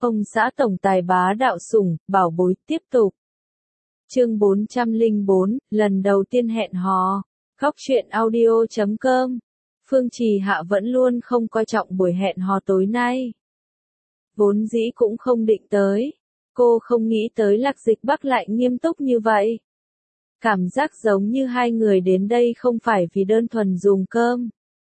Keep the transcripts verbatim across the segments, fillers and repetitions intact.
Ông xã tổng tài bá đạo sủng, bảo bối tiếp tục. Chương bốn trăm lẻ bốn, lần đầu tiên hẹn hò. Góc truyện audio chấm com. Phương Trì Hạ vẫn luôn không coi trọng buổi hẹn hò tối nay. Vốn dĩ cũng không định tới. Cô không nghĩ tới Lạc Dịch Bắc lại nghiêm túc như vậy. Cảm giác giống như hai người đến đây không phải vì đơn thuần dùng cơm,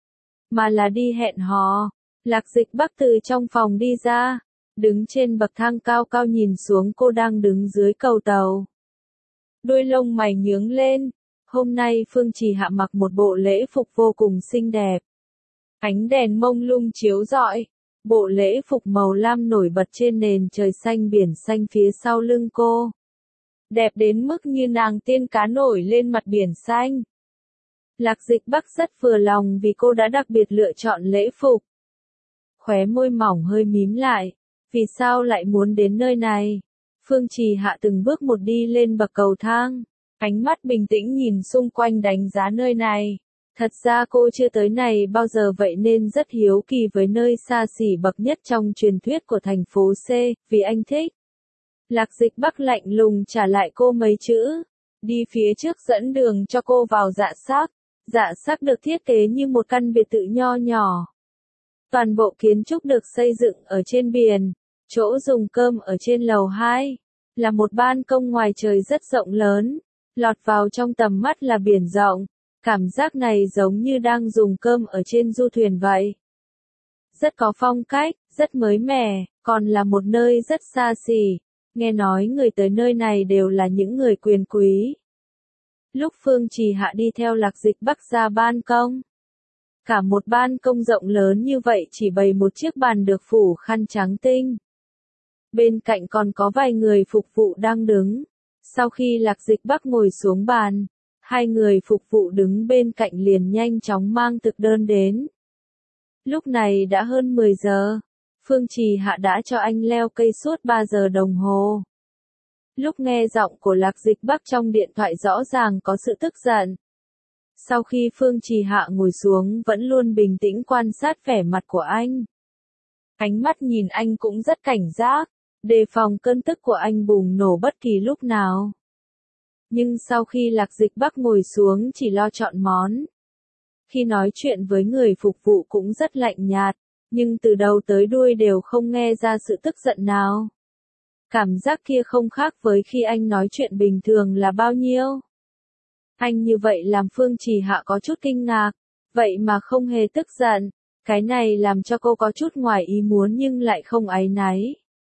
mà là đi hẹn hò. Lạc Dịch Bắc từ trong phòng đi ra, đứng trên bậc thang cao cao nhìn xuống cô đang đứng dưới cầu tàu. Đôi lông mày nhướng lên. Hôm nay Phương Trì Hạ mặc một bộ lễ phục vô cùng xinh đẹp. Ánh đèn mông lung chiếu rọi. Bộ lễ phục màu lam nổi bật trên nền trời xanh biển xanh phía sau lưng cô. Đẹp đến mức như nàng tiên cá nổi lên mặt biển xanh. Lạc Dịch Bắc rất vừa lòng vì cô đã đặc biệt lựa chọn lễ phục. Khóe môi mỏng hơi mím lại. Vì sao lại muốn đến nơi này? Phương Trì Hạ từng bước một đi lên bậc cầu thang. Ánh mắt bình tĩnh nhìn xung quanh đánh giá nơi này. Thật ra cô chưa tới này bao giờ vậy nên rất hiếu kỳ với nơi xa xỉ bậc nhất trong truyền thuyết của thành phố C, vì anh thích. Lạc Dịch Bắc lạnh lùng trả lại cô mấy chữ. Đi phía trước dẫn đường cho cô vào dạ sắc. Dạ sắc được thiết kế như một căn biệt thự nho nhỏ. Toàn bộ kiến trúc được xây dựng ở trên biển. Chỗ dùng cơm ở trên lầu hai. Là một ban công ngoài trời rất rộng lớn. Lọt vào trong tầm mắt là biển rộng. Cảm giác này giống như đang dùng cơm ở trên du thuyền vậy. Rất có phong cách, rất mới mẻ, còn là một nơi rất xa xỉ. Nghe nói người tới nơi này đều là những người quyền quý. Lúc Phương Trì Hạ đi theo Lạc Dịch Bắc ra ban công. Cả một ban công rộng lớn như vậy chỉ bày một chiếc bàn được phủ khăn trắng tinh. Bên cạnh còn có vài người phục vụ đang đứng. Sau khi Lạc Dịch Bắc ngồi xuống bàn, hai người phục vụ đứng bên cạnh liền nhanh chóng mang thực đơn đến. Lúc này đã hơn mười giờ. Phương Trì Hạ đã cho anh leo cây suốt ba giờ đồng hồ. Lúc nghe giọng của Lạc Dịch Bắc trong điện thoại rõ ràng có sự tức giận. Sau khi Phương Trì Hạ ngồi xuống vẫn luôn bình tĩnh quan sát vẻ mặt của anh. Ánh mắt nhìn anh cũng rất cảnh giác, đề phòng cơn tức của anh bùng nổ bất kỳ lúc nào. Nhưng sau khi Lạc Dịch Bắc ngồi xuống chỉ lo chọn món. Khi nói chuyện với người phục vụ cũng rất lạnh nhạt, nhưng từ đầu tới đuôi đều không nghe ra sự tức giận nào. Cảm giác kia không khác với khi anh nói chuyện bình thường là bao nhiêu. Anh như vậy làm Phương Trì Hạ có chút kinh ngạc, vậy mà không hề tức giận. Cái này làm cho cô có chút ngoài ý muốn nhưng lại không áy náy.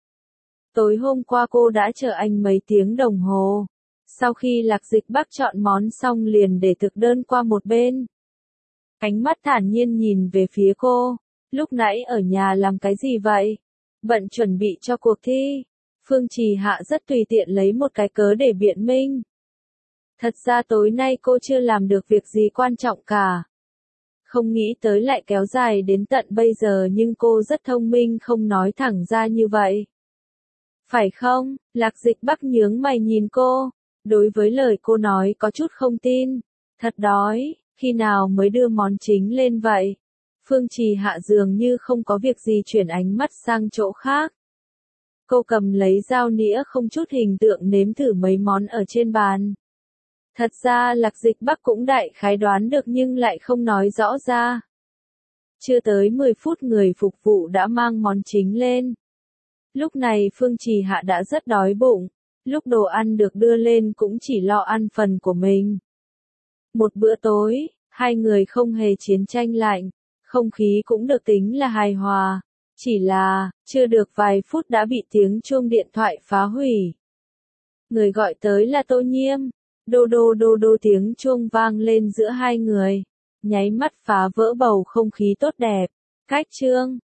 Tối hôm qua cô đã chờ anh mấy tiếng đồng hồ. Sau khi Lạc Dịch Bắc chọn món xong liền để thực đơn qua một bên. Ánh mắt thản nhiên nhìn về phía cô. Lúc nãy ở nhà làm cái gì vậy? Bận chuẩn bị cho cuộc thi. Phương Trì Hạ rất tùy tiện lấy một cái cớ để biện minh. Thật ra tối nay cô chưa làm được việc gì quan trọng cả. Không nghĩ tới lại kéo dài đến tận bây giờ nhưng cô rất thông minh không nói thẳng ra như vậy. Phải không? Lạc Dịch Bắc nhướng mày nhìn cô. Đối với lời cô nói có chút không tin. Thật đói, khi nào mới đưa món chính lên vậy? Phương Trì Hạ dường như không có việc gì chuyển ánh mắt sang chỗ khác. Cô cầm lấy dao nĩa không chút hình tượng nếm thử mấy món ở trên bàn. Thật ra Lạc Dịch Bắc cũng đại khái đoán được nhưng lại không nói rõ ra. Chưa tới mười phút người phục vụ đã mang món chính lên. Lúc này Phương Trì Hạ đã rất đói bụng. Lúc đồ ăn được đưa lên cũng chỉ lo ăn phần của mình. Một bữa tối, hai người không hề chiến tranh lạnh, không khí cũng được tính là hài hòa. Chỉ là, chưa được vài phút đã bị tiếng chuông điện thoại phá hủy. Người gọi tới là Tô Nhiêm. Đô đô đô đô tiếng chuông vang lên giữa hai người. Nháy mắt phá vỡ bầu không khí tốt đẹp. Cách chương.